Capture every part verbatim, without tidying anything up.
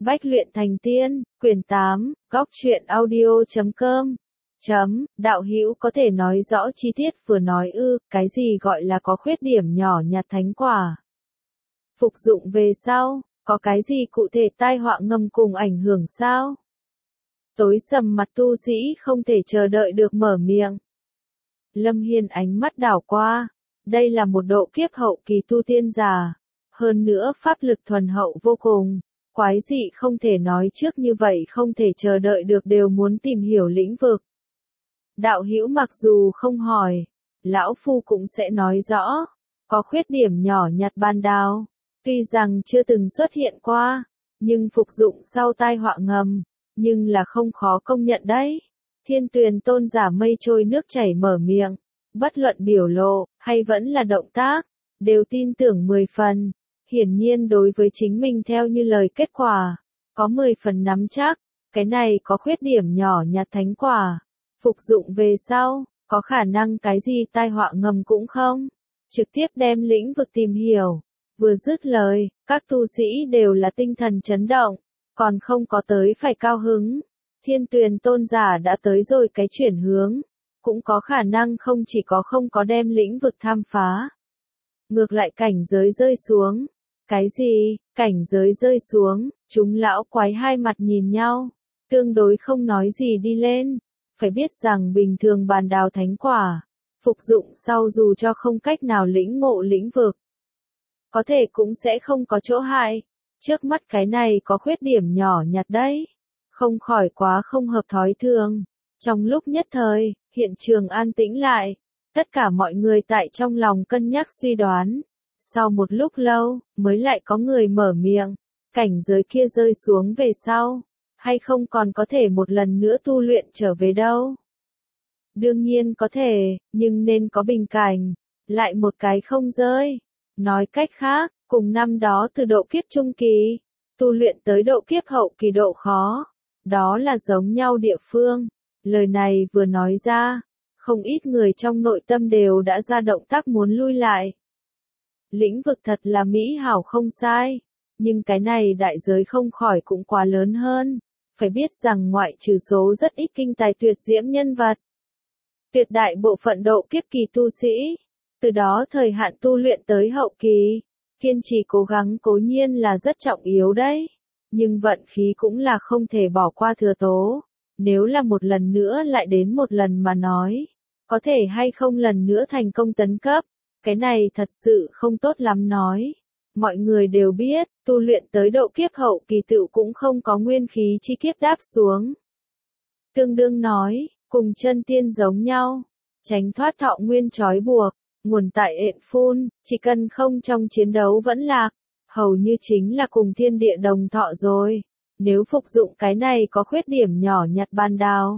Bách luyện thành tiên, quyển tám, góc truyện audio chấm com. Chấm, đạo hữu có thể nói rõ chi tiết vừa nói ư, cái gì gọi là có khuyết điểm nhỏ nhặt thánh quả. Phục dụng về sau, có cái gì cụ thể tai họa ngầm cùng ảnh hưởng sao? Tối sầm mặt tu sĩ không thể chờ đợi được mở miệng. Lâm Hiên ánh mắt đảo qua, đây là một độ kiếp hậu kỳ tu tiên giả, hơn nữa pháp lực thuần hậu vô cùng. Quái dị không thể nói trước như vậy không thể chờ đợi được đều muốn tìm hiểu lĩnh vực. Đạo hữu mặc dù không hỏi, lão phu cũng sẽ nói rõ, có khuyết điểm nhỏ nhặt ban đào, tuy rằng chưa từng xuất hiện qua, nhưng phục dụng sau tai họa ngầm, nhưng là không khó công nhận đấy. Thiên Tuyền tôn giả mây trôi nước chảy mở miệng, bất luận biểu lộ, hay vẫn là động tác, đều tin tưởng mười phần. Hiển nhiên đối với chính mình theo như lời kết quả, có mười phần nắm chắc, cái này có khuyết điểm nhỏ nhặt thánh quả. Phục dụng về sau, có khả năng cái gì tai họa ngầm cũng không. Trực tiếp đem lĩnh vực tìm hiểu. Vừa dứt lời, các tu sĩ đều là tinh thần chấn động, còn không có tới phải cao hứng. Thiên Tuyền tôn giả đã tới rồi cái chuyển hướng, cũng có khả năng không chỉ có không có đem lĩnh vực tham phá. Ngược lại cảnh giới rơi xuống. Cái gì, cảnh giới rơi xuống, chúng lão quái hai mặt nhìn nhau, tương đối không nói gì đi lên. Phải biết rằng bình thường bàn đào thánh quả, phục dụng sau dù cho không cách nào lĩnh ngộ lĩnh vực, có thể cũng sẽ không có chỗ hại. Trước mắt cái này có khuyết điểm nhỏ nhặt đấy, không khỏi quá không hợp thói thường. Trong lúc nhất thời, hiện trường an tĩnh lại, tất cả mọi người tại trong lòng cân nhắc suy đoán. Sau một lúc lâu, mới lại có người mở miệng, cảnh giới kia rơi xuống về sau, hay không còn có thể một lần nữa tu luyện trở về đâu. Đương nhiên có thể, nhưng nên có bình cảnh, lại một cái không rơi. Nói cách khác, cùng năm đó từ độ kiếp trung kỳ, tu luyện tới độ kiếp hậu kỳ độ khó, đó là giống nhau địa phương. Lời này vừa nói ra, không ít người trong nội tâm đều đã ra động tác muốn lui lại. Lĩnh vực thật là mỹ hảo không sai, nhưng cái này đại giới không khỏi cũng quá lớn hơn. Phải biết rằng ngoại trừ số rất ít kinh tài tuyệt diễm nhân vật, tuyệt đại bộ phận độ kiếp kỳ tu sĩ, từ đó thời hạn tu luyện tới hậu kỳ, kiên trì cố gắng cố nhiên là rất trọng yếu đấy, nhưng vận khí cũng là không thể bỏ qua thừa tố. Nếu là một lần nữa lại đến một lần mà nói, có thể hay không lần nữa thành công tấn cấp. Cái này thật sự không tốt lắm nói. Mọi người đều biết, tu luyện tới độ kiếp hậu kỳ tựu cũng không có nguyên khí chi kiếp đáp xuống. Tương đương nói, cùng chân tiên giống nhau, tránh thoát thọ nguyên trói buộc, nguồn tại ện phun, chỉ cần không trong chiến đấu vẫn lạc, hầu như chính là cùng thiên địa đồng thọ rồi. Nếu phục dụng cái này có khuyết điểm nhỏ nhặt ban đào,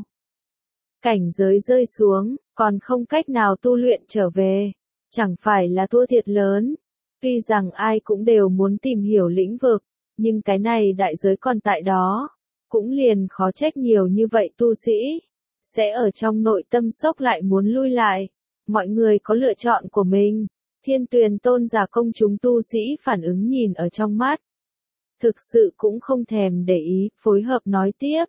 cảnh giới rơi xuống, còn không cách nào tu luyện trở về, chẳng phải là thua thiệt lớn. Tuy rằng ai cũng đều muốn tìm hiểu lĩnh vực, nhưng cái này đại giới còn tại đó, cũng liền khó trách nhiều như vậy tu sĩ, sẽ ở trong nội tâm sốc lại muốn lui lại. Mọi người có lựa chọn của mình, Thiên Tuyền tôn giả công chúng tu sĩ phản ứng nhìn ở trong mắt. Thực sự cũng không thèm để ý, phối hợp nói tiếp.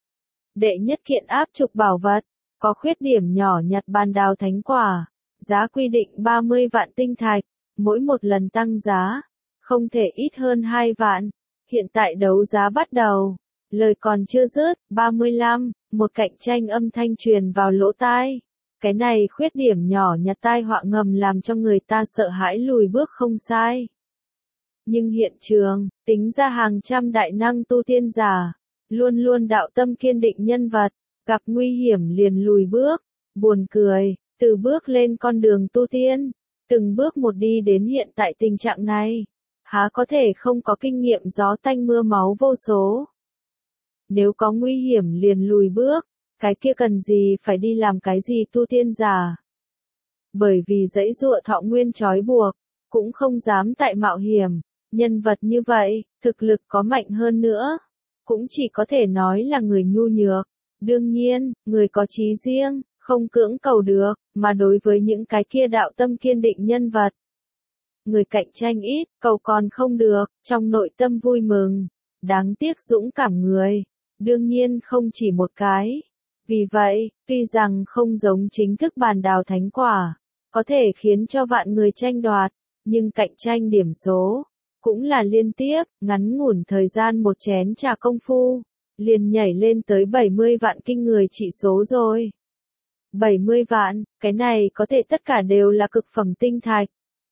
Đệ nhất kiện áp trục bảo vật, có khuyết điểm nhỏ nhặt ban đào thánh quả. Giá quy định ba mươi vạn tinh thạch, mỗi một lần tăng giá, không thể ít hơn hai vạn. Hiện tại đấu giá bắt đầu, lời còn chưa dứt, ba mươi lăm, một cạnh tranh âm thanh truyền vào lỗ tai. Cái này khuyết điểm nhỏ nhặt tai họa ngầm làm cho người ta sợ hãi lùi bước không sai. Nhưng hiện trường, tính ra hàng trăm đại năng tu tiên giả, luôn luôn đạo tâm kiên định nhân vật, gặp nguy hiểm liền lùi bước, buồn cười. Từ bước lên con đường tu tiên, từng bước một đi đến hiện tại tình trạng này, há có thể không có kinh nghiệm gió tanh mưa máu vô số. Nếu có nguy hiểm liền lùi bước, cái kia cần gì phải đi làm cái gì tu tiên giả. Bởi vì dãy dụa thọ nguyên trói buộc, cũng không dám tại mạo hiểm, nhân vật như vậy, thực lực có mạnh hơn nữa, cũng chỉ có thể nói là người nhu nhược. Đương nhiên, người có chí riêng, không cưỡng cầu được, mà đối với những cái kia đạo tâm kiên định nhân vật, người cạnh tranh ít, cầu còn không được, trong nội tâm vui mừng, Đáng tiếc dũng cảm người, đương nhiên không chỉ một cái. Vì vậy, tuy rằng không giống chính thức bàn đào thánh quả, có thể khiến cho vạn người tranh đoạt, nhưng cạnh tranh điểm số, cũng là liên tiếp, ngắn ngủn thời gian một chén trà công phu, liền nhảy lên tới bảy mươi vạn kinh người trị số rồi. bảy mươi vạn, cái này có thể tất cả đều là cực phẩm tinh thạch.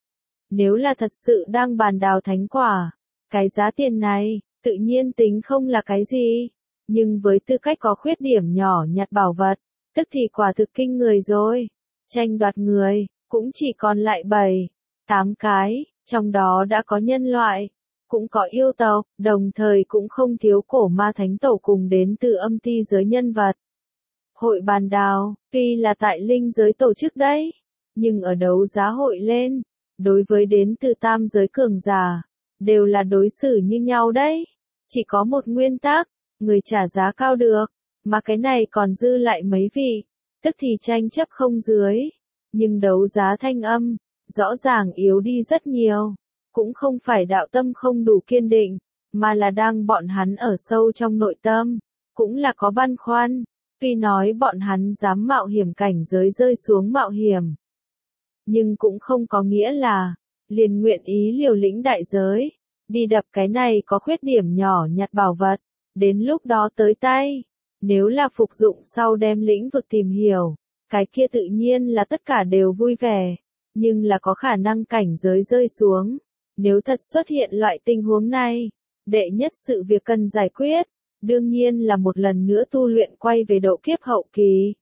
Nếu là thật sự đang bàn đào thánh quả, cái giá tiền này, tự nhiên tính không là cái gì. Nhưng với tư cách có khuyết điểm nhỏ nhặt bảo vật, tức thì quả thực kinh người rồi. Tranh đoạt người, cũng chỉ còn lại bảy, tám cái, trong đó đã có nhân loại, cũng có yêu tộc, đồng thời cũng không thiếu cổ ma thánh tổ cùng đến từ âm ti giới nhân vật. Hội bàn đào, tuy là tại linh giới tổ chức đấy, nhưng ở đấu giá hội lên, đối với đến từ tam giới cường giả, đều là đối xử như nhau đấy. Chỉ có một nguyên tắc, người trả giá cao được, mà cái này còn dư lại mấy vị, tức thì tranh chấp không dưới. Nhưng đấu giá thanh âm, rõ ràng yếu đi rất nhiều, cũng không phải đạo tâm không đủ kiên định, mà là đang bọn hắn ở sâu trong nội tâm, cũng là có băn khoăn, tuy nói bọn hắn dám mạo hiểm cảnh giới rơi xuống mạo hiểm. Nhưng cũng không có nghĩa là, liền nguyện ý liều lĩnh đại giới, đi đập cái này có khuyết điểm nhỏ nhặt bảo vật, đến lúc đó tới tay, nếu là phục dụng sau đem lĩnh vực tìm hiểu, cái kia tự nhiên là tất cả đều vui vẻ, nhưng là có khả năng cảnh giới rơi xuống, nếu thật xuất hiện loại tình huống này, đệ nhất sự việc cần giải quyết, đương nhiên là một lần nữa tu luyện quay về độ kiếp hậu kỳ.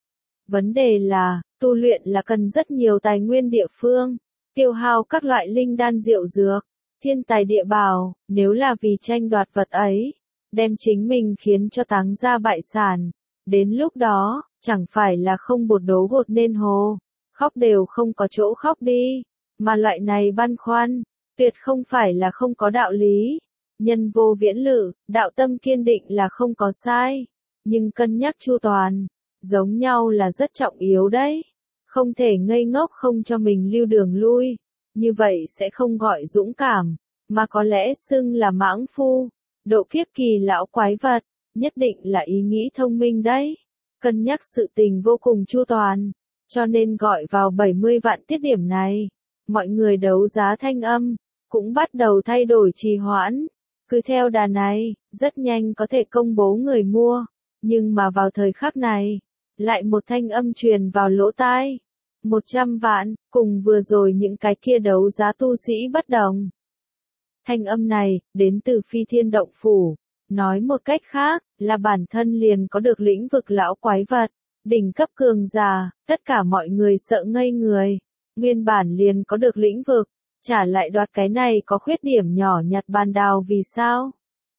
Vấn đề là, tu luyện là cần rất nhiều tài nguyên địa phương, tiêu hao các loại linh đan diệu dược, thiên tài địa bảo, nếu là vì tranh đoạt vật ấy, đem chính mình khiến cho táng ra bại sản, đến lúc đó, chẳng phải là không bột đố gột nên hồ, khóc đều không có chỗ khóc đi, mà loại này băn khoăn, tuyệt không phải là không có đạo lý. Nhân vô viễn lự, đạo tâm kiên định là không có sai, nhưng cân nhắc chu toàn, giống nhau là rất trọng yếu đấy. Không thể ngây ngốc không cho mình lưu đường lui, như vậy sẽ không gọi dũng cảm, mà có lẽ xưng là mãng phu. Độ kiếp kỳ lão quái vật, nhất định là ý nghĩ thông minh đấy. Cân nhắc sự tình vô cùng chu toàn, cho nên gọi vào bảy mươi vạn tiết điểm này. Mọi người đấu giá thanh âm, cũng bắt đầu thay đổi trì hoãn. Cứ theo đà này, rất nhanh có thể công bố người mua. Nhưng mà vào thời khắc này, lại một thanh âm truyền vào lỗ tai. một trăm vạn, cùng vừa rồi những cái kia đấu giá tu sĩ bất đồng. Thanh âm này, đến từ Phi Thiên Động Phủ. Nói một cách khác, là bản thân liền có được lĩnh vực lão quái vật, đỉnh cấp cường giả, tất cả mọi người sợ ngây người. Nguyên bản liền có được lĩnh vực, trả lại đoạt cái này có khuyết điểm nhỏ nhặt bàn đào vì sao?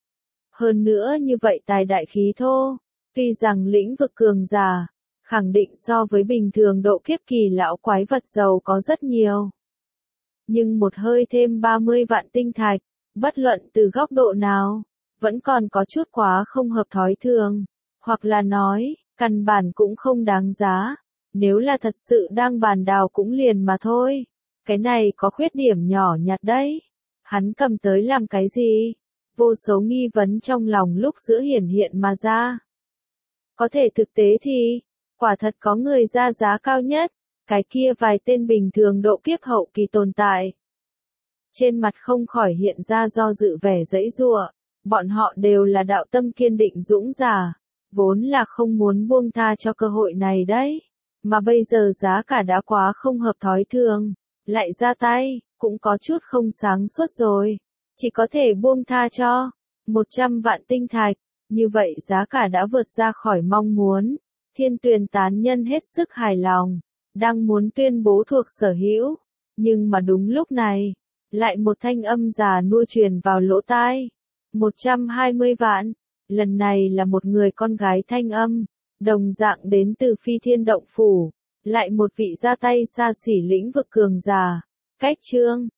Hơn nữa như vậy tài đại khí thô, tuy rằng lĩnh vực cường giả, khẳng định so với bình thường độ kiếp kỳ lão quái vật giàu có rất nhiều. Nhưng một hơi thêm ba mươi vạn tinh thạch, bất luận từ góc độ nào, vẫn còn có chút quá không hợp thói thường, hoặc là nói, căn bản cũng không đáng giá, nếu là thật sự đang bàn đào cũng liền mà thôi, cái này có khuyết điểm nhỏ nhặt đấy, hắn cầm tới làm cái gì? Vô số nghi vấn trong lòng lúc giữa hiển hiện mà ra. Có thể thực tế thì, quả thật có người ra giá cao nhất, cái kia vài tên bình thường độ kiếp hậu kỳ tồn tại. Trên mặt không khỏi hiện ra do dự vẻ dãy giụa, bọn họ đều là đạo tâm kiên định dũng giả, vốn là không muốn buông tha cho cơ hội này đấy, mà bây giờ giá cả đã quá không hợp thói thường, lại ra tay, cũng có chút không sáng suốt rồi, chỉ có thể buông tha cho một trăm vạn tinh thạch, như vậy giá cả đã vượt ra khỏi mong muốn. Thiên Tuyền tán nhân hết sức hài lòng, đang muốn tuyên bố thuộc sở hữu, nhưng mà đúng lúc này, lại một thanh âm già nua truyền vào lỗ tai. một trăm hai mươi vạn, lần này là một người con gái thanh âm, đồng dạng đến từ Phi Thiên Động Phủ, lại một vị ra tay xa xỉ lĩnh vực cường giả. Cách chương